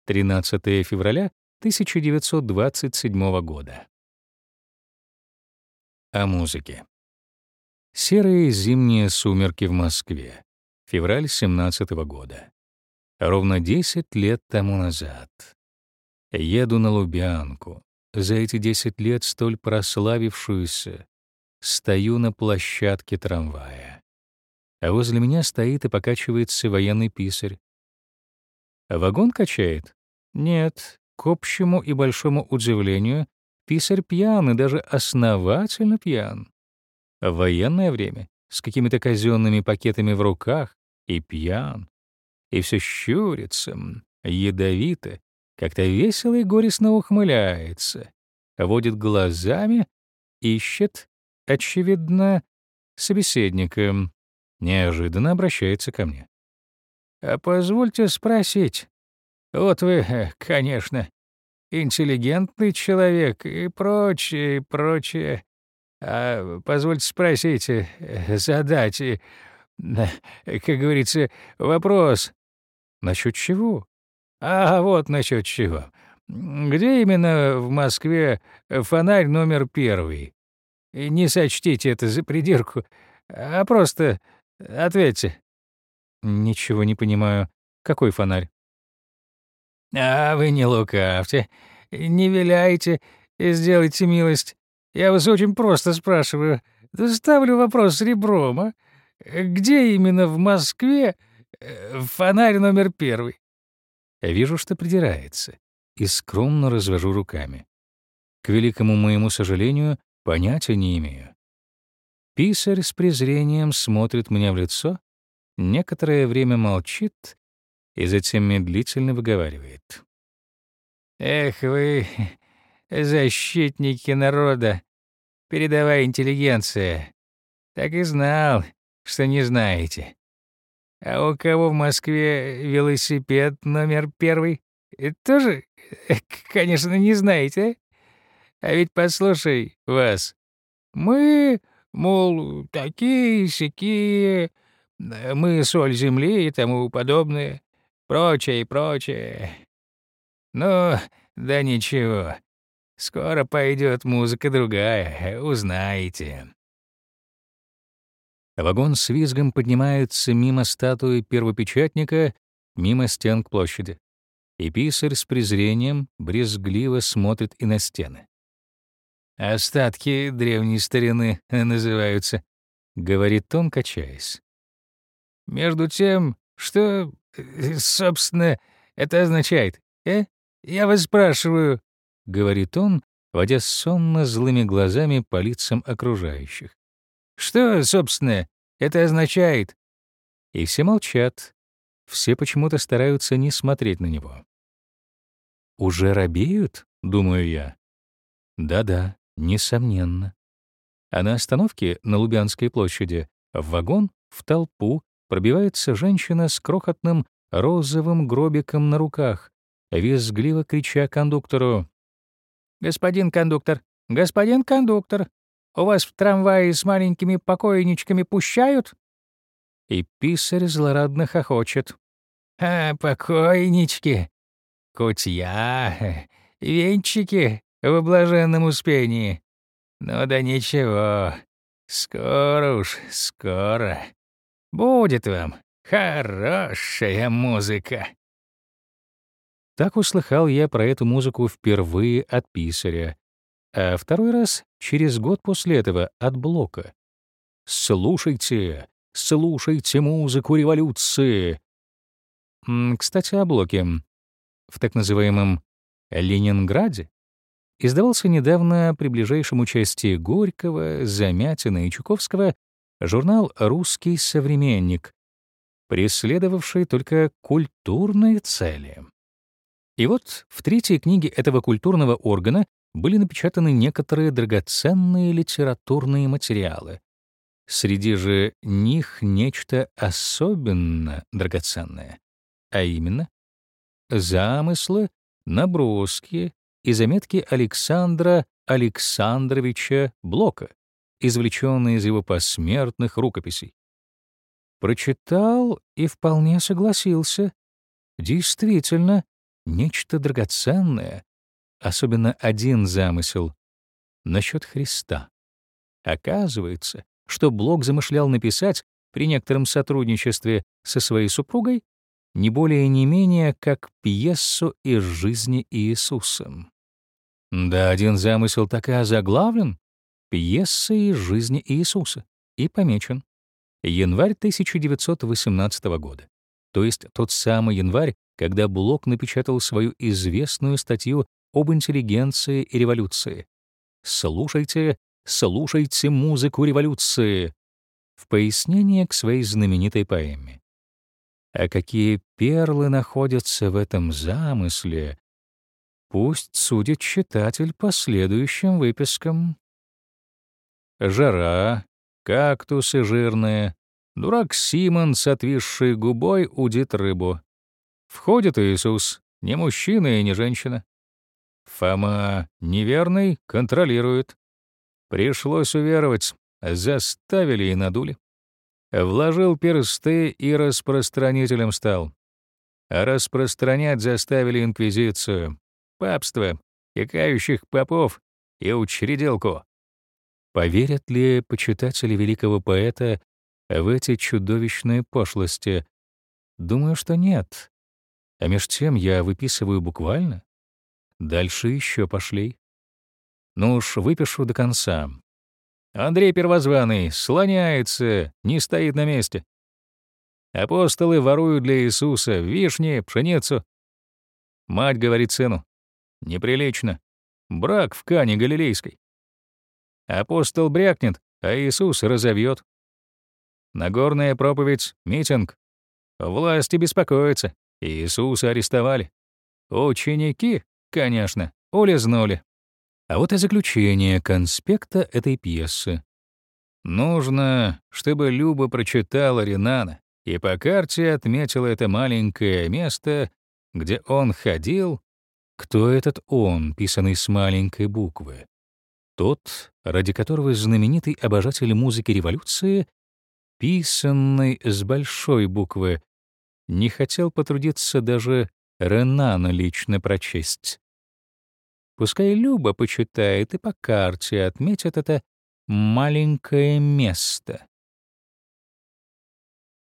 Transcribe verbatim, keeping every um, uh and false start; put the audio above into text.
тринадцатое февраля тысяча девятьсот двадцать седьмого года. О музыке. Серые зимние сумерки в Москве. Февраль семнадцатого года. Ровно десять лет тому назад. Еду на Лубянку. За эти десять лет столь прославившуюся, стою на площадке трамвая. А возле меня стоит и покачивается военный писарь. Вагон качает? Нет, к общему и большому удивлению, писарь пьян и даже основательно пьян. В военное время с какими-то казенными пакетами в руках и пьян, и все щурится, м, ядовито, как-то весело и горестно ухмыляется, водит глазами, ищет, очевидно, собеседника, неожиданно обращается ко мне. «А позвольте спросить, вот вы, э, конечно, интеллигентный человек и прочее, и прочее. А позвольте спросить, э, задать, э, да, как говорится, вопрос». «Насчет чего?» «А вот насчет чего. Где именно в Москве фонарь номер первый? И не сочтите это за придирку, а просто ответьте». «Ничего не понимаю. Какой фонарь?» «А вы не лукавьте, не виляйте, сделайте милость. Я вас очень просто спрашиваю. Да ставлю вопрос с ребром, а? Где именно в Москве э, фонарь номер первый?» Вижу, что придирается, и скромно развожу руками. К великому моему сожалению, понятия не имею. Писарь с презрением смотрит мне в лицо, некоторое время молчит и затем медлительно выговаривает. «Эх вы, защитники народа, передовая интеллигенция, так и знал, что не знаете. А у кого в Москве велосипед номер первый? И тоже, э, конечно, не знаете, а? А ведь послушай вас, мы, мол, такие-сякие, э, мы соль земли и тому подобное, прочее и прочее. Ну, да ничего, скоро пойдет музыка другая, узнаете». Вагон с визгом поднимается мимо статуи первопечатника, мимо стен к площади. И писарь с презрением брезгливо смотрит и на стены. «Остатки древней старины называются», — говорит он, качаясь. «Между тем, что, э, собственно, это означает, э? Я вас спрашиваю», — говорит он, водя сонно злыми глазами по лицам окружающих. «Что, собственно, это означает?» И все молчат. Все почему-то стараются не смотреть на него. «Уже робеют?» — думаю я. Да-да, несомненно. А на остановке на Лубянской площади в вагон, в толпу, пробивается женщина с крохотным розовым гробиком на руках, визгливо крича кондуктору: «Господин кондуктор, господин кондуктор, у вас в трамвае с маленькими покойничками пущают?» И писарь злорадно хохочет. «А, покойнички, кутья, венчики в блаженном успении. Ну да ничего, скоро уж, скоро. Будет вам хорошая музыка». Так услыхал я про эту музыку впервые от писаря, а второй раз через год после этого от Блока. «Слушайте, слушайте музыку революции!» М, Кстати, о Блоке. В так называемом Ленинграде издавался недавно при ближайшем участии Горького, Замятина и Чуковского журнал «Русский современник», преследовавший только культурные цели. И вот в третьей книге этого культурного органа были напечатаны некоторые драгоценные литературные материалы. Среди же них нечто особенно драгоценное, а именно замыслы, наброски и заметки Александра Александровича Блока, извлеченные из его посмертных рукописей. Прочитал и вполне согласился. Действительно, нечто драгоценное, особенно один замысел насчет Христа. Оказывается, что Блок замышлял написать при некотором сотрудничестве со своей супругой не более и не менее как пьесу из жизни Иисуса. Да, один замысел так и озаглавлен «Пьеса из жизни Иисуса» и помечен январь тысяча девятьсот восемнадцатого года, то есть тот самый январь, когда Блок напечатал свою известную статью об интеллигенции и революции. «Слушайте, слушайте музыку революции» в пояснение к своей знаменитой поэме. А какие перлы находятся в этом замысле, пусть судит читатель по следующим выпискам. Жара, кактусы жирные, дурак Симон с отвисшей губой удит рыбу. Входит Иисус, не мужчина и не женщина. Фома неверный контролирует. Пришлось уверовать, заставили и надули. Вложил персты и распространителем стал. А распространять заставили инквизицию, папство, икающих попов и учредилку. Поверят ли почитатели великого поэта в эти чудовищные пошлости? Думаю, что нет. А меж тем я выписываю буквально. Дальше еще пошли. Ну уж выпишу до конца. Андрей Первозванный слоняется, не стоит на месте. Апостолы воруют для Иисуса вишни, пшеницу. Мать говорит сыну: неприлично, брак в Кане Галилейской. Апостол брякнет, а Иисус разовьет. Нагорная проповедь, митинг. Власти беспокоятся, Иисуса арестовали. Ученики, конечно, улизнули. А вот и заключение конспекта этой пьесы. Нужно, чтобы Люба прочитала Ренана и по карте отметила это маленькое место, где он ходил. Кто этот он, писанный с маленькой буквы? Тот, ради которого знаменитый обожатель музыки революции, писанный с большой буквы, не хотел потрудиться даже Ренана лично прочесть. Пускай Люба почитает и по карте отметит это маленькое место.